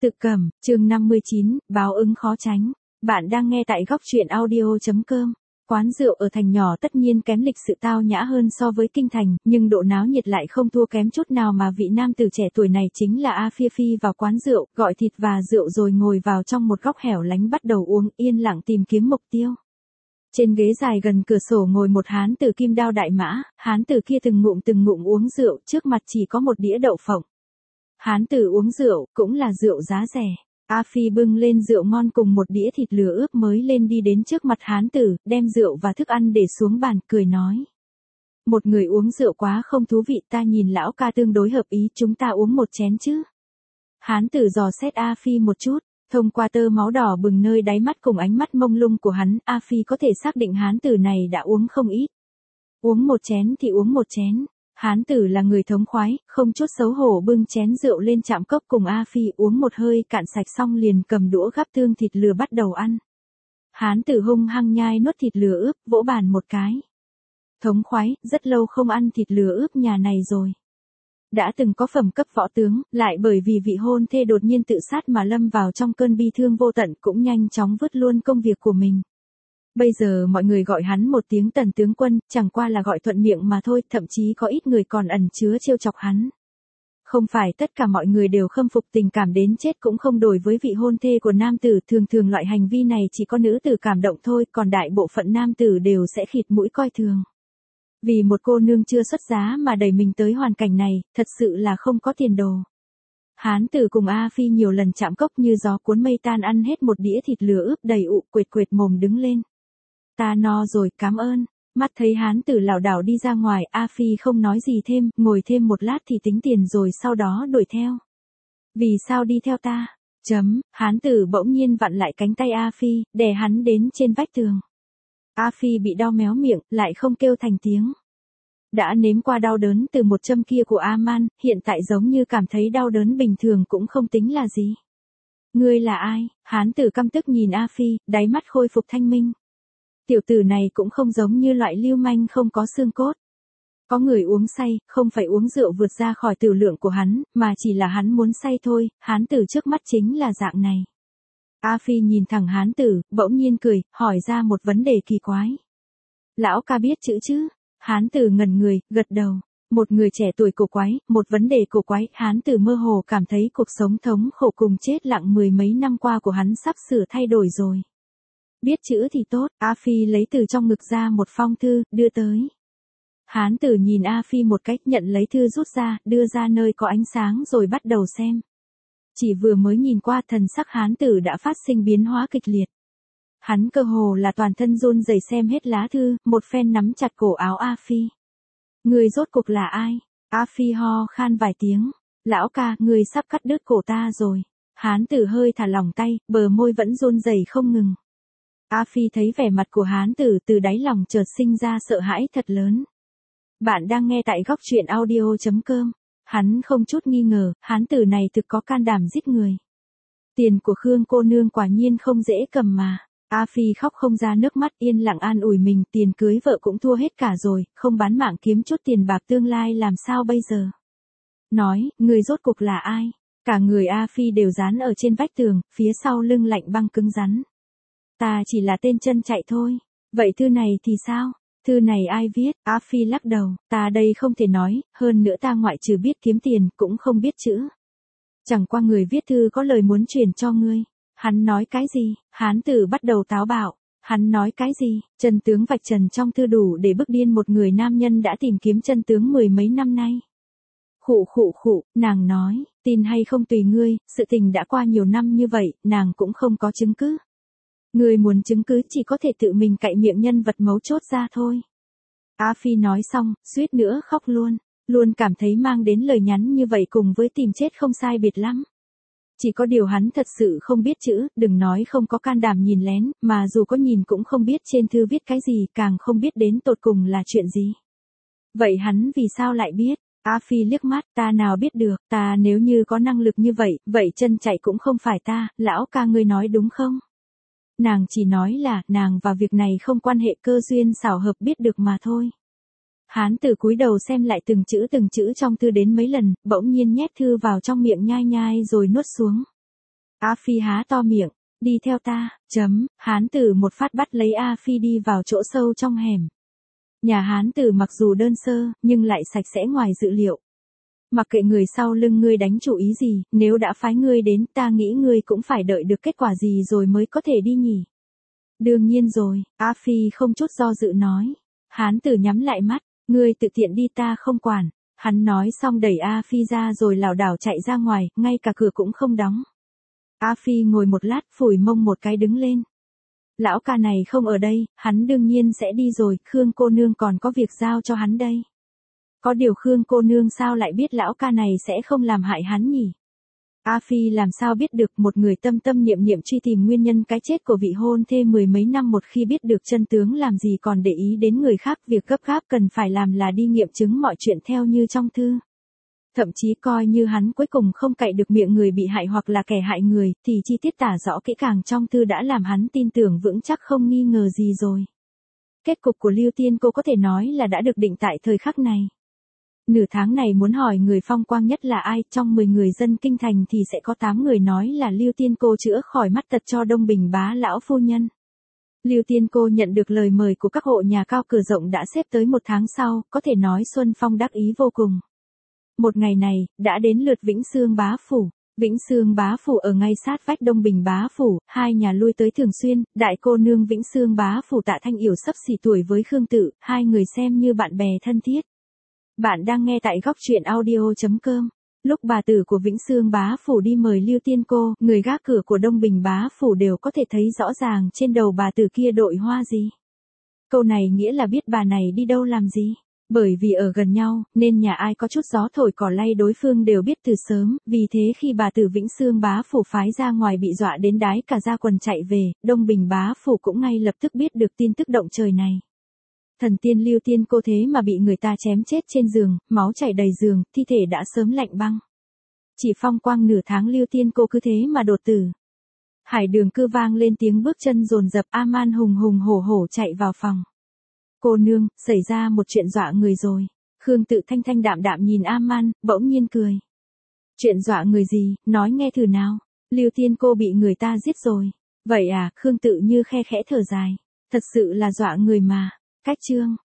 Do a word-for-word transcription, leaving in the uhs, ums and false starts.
Tự Cẩm, chương năm mươi chín, báo ứng khó tránh. Bạn đang nghe tại góc truyện audio chấm com. Quán rượu ở thành nhỏ tất nhiên kém lịch sự tao nhã hơn so với kinh thành, nhưng độ náo nhiệt lại không thua kém chút nào mà vị nam tử trẻ tuổi này chính là A Phi Phi vào quán rượu, gọi thịt và rượu rồi ngồi vào trong một góc hẻo lánh bắt đầu uống, yên lặng tìm kiếm mục tiêu. Trên ghế dài gần cửa sổ ngồi một hán tử kim đao đại mã, hán tử kia từng ngụm từng ngụm uống rượu, trước mặt chỉ có một đĩa đậu phộng. Hán tử uống rượu, cũng là rượu giá rẻ. A Phi bưng lên rượu ngon cùng một đĩa thịt lửa ướp mới lên đi đến trước mặt hán tử, đem rượu và thức ăn để xuống bàn, cười nói. Một người uống rượu quá không thú vị, ta nhìn lão ca tương đối hợp ý, chúng ta uống một chén chứ. Hán tử dò xét A Phi một chút, thông qua tơ máu đỏ bừng nơi đáy mắt cùng ánh mắt mông lung của hắn, A Phi có thể xác định hán tử này đã uống không ít. Uống một chén thì uống một chén. Hán tử là người thống khoái, không chút xấu hổ bưng chén rượu lên chạm cốc cùng A Phi uống một hơi cạn sạch xong liền cầm đũa gắp tương thịt lừa bắt đầu ăn. Hán tử hung hăng nhai nuốt thịt lừa ướp, vỗ bàn một cái. Thống khoái, rất lâu không ăn thịt lừa ướp nhà này rồi. Đã từng có phẩm cấp võ tướng, lại bởi vì vị hôn thê đột nhiên tự sát mà lâm vào trong cơn bi thương vô tận cũng nhanh chóng vứt luôn công việc của mình. Bây giờ mọi người gọi hắn một tiếng Tần tướng quân, chẳng qua là gọi thuận miệng mà thôi, thậm chí có ít người còn ẩn chứa trêu chọc hắn. Không phải tất cả mọi người đều khâm phục tình cảm đến chết cũng không đổi với vị hôn thê của nam tử, thường thường loại hành vi này chỉ có nữ tử cảm động thôi, còn đại bộ phận nam tử đều sẽ khịt mũi coi thường. Vì một cô nương chưa xuất giá mà đẩy mình tới hoàn cảnh này, thật sự là không có tiền đồ. Hán tử cùng A Phi nhiều lần chạm cốc như gió cuốn mây tan ăn hết một đĩa thịt lửa ướp đầy ụ, quệt quệt mồm đứng lên. Ta no rồi, cảm ơn. Mắt thấy hán tử lảo đảo đi ra ngoài, A Phi không nói gì thêm, ngồi thêm một lát thì tính tiền rồi sau đó đuổi theo. Vì sao đi theo ta? Chấm, hán tử bỗng nhiên vặn lại cánh tay A Phi, đè hắn đến trên vách tường. A Phi bị đau méo miệng, lại không kêu thành tiếng. Đã nếm qua đau đớn từ một châm kia của A-man, hiện tại giống như cảm thấy đau đớn bình thường cũng không tính là gì. Ngươi là ai? Hán tử căm tức nhìn A Phi, đáy mắt khôi phục thanh minh. Tiểu tử này cũng không giống như loại lưu manh không có xương cốt. Có người uống say, không phải uống rượu vượt ra khỏi tử lượng của hắn, mà chỉ là hắn muốn say thôi, hán tử trước mắt chính là dạng này. A Phi nhìn thẳng hán tử, bỗng nhiên cười, hỏi ra một vấn đề kỳ quái. Lão ca biết chữ chứ? Hán tử ngẩn người, gật đầu. Một người trẻ tuổi cổ quái, một vấn đề cổ quái, hán tử mơ hồ cảm thấy cuộc sống thống khổ cùng chết lặng mười mấy năm qua của hắn sắp sửa thay đổi rồi. Biết chữ thì tốt, A Phi lấy từ trong ngực ra một phong thư, đưa tới. Hán tử nhìn A Phi một cách, nhận lấy thư rút ra, đưa ra nơi có ánh sáng rồi bắt đầu xem. Chỉ vừa mới nhìn qua thần sắc hán tử đã phát sinh biến hóa kịch liệt. Hắn cơ hồ là toàn thân run rẩy xem hết lá thư, một phen nắm chặt cổ áo A Phi. Người rốt cuộc là ai? A Phi ho khan vài tiếng. Lão ca, người sắp cắt đứt cổ ta rồi. Hán tử hơi thả lỏng tay, bờ môi vẫn run rẩy không ngừng. A Phi thấy vẻ mặt của hán tử từ đáy lòng chợt sinh ra sợ hãi thật lớn. Bạn đang nghe tại góc truyện audio chấm com. Hắn không chút nghi ngờ, hán tử này thực có can đảm giết người. Tiền của Khương cô nương quả nhiên không dễ cầm mà. A Phi khóc không ra nước mắt, yên lặng an ủi mình, tiền cưới vợ cũng thua hết cả rồi, không bán mạng kiếm chút tiền bạc tương lai làm sao bây giờ. Nói, người rốt cuộc là ai? Cả người A Phi đều dán ở trên vách tường, phía sau lưng lạnh băng cứng rắn. Ta chỉ là tên chân chạy thôi. Vậy thư này thì sao? Thư này ai viết? A Phi lắc đầu, ta đây không thể nói, hơn nữa ta ngoại trừ biết kiếm tiền, cũng không biết chữ. Chẳng qua người viết thư có lời muốn truyền cho ngươi. Hắn nói cái gì? Hán tử bắt đầu táo bạo. Hắn nói cái gì? Chân tướng vạch trần trong thư đủ để bức điên một người nam nhân đã tìm kiếm chân tướng mười mấy năm nay. Khụ khụ khụ, nàng nói, tin hay không tùy ngươi, sự tình đã qua nhiều năm như vậy, nàng cũng không có chứng cứ. Người muốn chứng cứ chỉ có thể tự mình cạy miệng nhân vật mấu chốt ra thôi. A Phi nói xong, suýt nữa khóc luôn, luôn cảm thấy mang đến lời nhắn như vậy cùng với tìm chết không sai biệt lắm. Chỉ có điều hắn thật sự không biết chữ, đừng nói không có can đảm nhìn lén, mà dù có nhìn cũng không biết trên thư viết cái gì, càng không biết đến tột cùng là chuyện gì. Vậy hắn vì sao lại biết? A Phi liếc mắt, ta nào biết được, ta nếu như có năng lực như vậy, vậy chân chạy cũng không phải ta, lão ca ngươi nói đúng không? Nàng chỉ nói là, nàng và việc này không quan hệ, cơ duyên xảo hợp biết được mà thôi. Hán tử cúi đầu xem lại từng chữ từng chữ trong thư đến mấy lần, bỗng nhiên nhét thư vào trong miệng nhai nhai rồi nuốt xuống. A Phi há to miệng, đi theo ta, chấm, hán tử một phát bắt lấy A Phi đi vào chỗ sâu trong hẻm. Nhà hán tử mặc dù đơn sơ, nhưng lại sạch sẽ ngoài dự liệu. Mặc kệ người sau lưng ngươi đánh chủ ý gì, nếu đã phái ngươi đến, ta nghĩ ngươi cũng phải đợi được kết quả gì rồi mới có thể đi nhỉ. Đương nhiên rồi, A Phi không chút do dự nói. Hán tử nhắm lại mắt, ngươi tự tiện đi ta không quản. Hắn nói xong đẩy A Phi ra rồi lảo đảo chạy ra ngoài, ngay cả cửa cũng không đóng. A Phi ngồi một lát, phủi mông một cái đứng lên. Lão ca này không ở đây, hắn đương nhiên sẽ đi rồi, Khương cô nương còn có việc giao cho hắn đây. Có điều Khương cô nương sao lại biết lão ca này sẽ không làm hại hắn nhỉ? A Phi làm sao biết được, một người tâm tâm niệm niệm truy tìm nguyên nhân cái chết của vị hôn thê mười mấy năm, một khi biết được chân tướng làm gì còn để ý đến người khác, việc gấp gáp cần phải làm là đi nghiệm chứng mọi chuyện theo như trong thư. Thậm chí coi như hắn cuối cùng không cậy được miệng người bị hại hoặc là kẻ hại người, thì chi tiết tả rõ kỹ càng trong thư đã làm hắn tin tưởng vững chắc không nghi ngờ gì rồi. Kết cục của Lưu Tiên Cô có thể nói là đã được định tại thời khắc này. Nửa tháng này muốn hỏi người phong quang nhất là ai, trong mười người dân kinh thành thì sẽ có tám người nói là Lưu Tiên Cô chữa khỏi mắt tật cho Đông Bình bá lão phu nhân. Lưu Tiên Cô nhận được lời mời của các hộ nhà cao cửa rộng đã xếp tới một tháng sau, có thể nói Xuân Phong đắc ý vô cùng. Một ngày này, đã đến lượt Vĩnh Xương bá phủ. Vĩnh Xương bá phủ ở ngay sát vách Đông Bình bá phủ, hai nhà lui tới thường xuyên, đại cô nương Vĩnh Xương bá phủ Tạ Thanh Yểu sắp xỉ tuổi với Khương Tự, hai người xem như bạn bè thân thiết. Bạn đang nghe tại góc truyện audio chấm com. Lúc bà tử của Vĩnh Xương bá phủ đi mời Lưu Tiên Cô, người gác cửa của Đông Bình bá phủ đều có thể thấy rõ ràng trên đầu bà tử kia đội hoa gì. Câu này nghĩa là biết bà này đi đâu làm gì. Bởi vì ở gần nhau, nên nhà ai có chút gió thổi cỏ lay đối phương đều biết từ sớm, vì thế khi bà tử Vĩnh Xương bá phủ phái ra ngoài bị dọa đến đái cả da quần chạy về, Đông Bình bá phủ cũng ngay lập tức biết được tin tức động trời này. Thần tiên Lưu Tiên Cô thế mà bị người ta chém chết trên giường, máu chảy đầy giường, thi thể đã sớm lạnh băng. Chỉ phong quang nửa tháng Lưu Tiên Cô cứ thế mà đột tử. Hải đường cư vang lên tiếng bước chân dồn dập, A-man hùng hùng hổ hổ chạy vào phòng. Cô nương, xảy ra một chuyện dọa người rồi. Khương Tự thanh thanh đạm đạm nhìn A-man, bỗng nhiên cười. Chuyện dọa người gì, nói nghe thử nào. Lưu Tiên Cô bị người ta giết rồi. Vậy à, Khương Tự như khe khẽ thở dài. Thật sự là dọa người mà. Cách chương.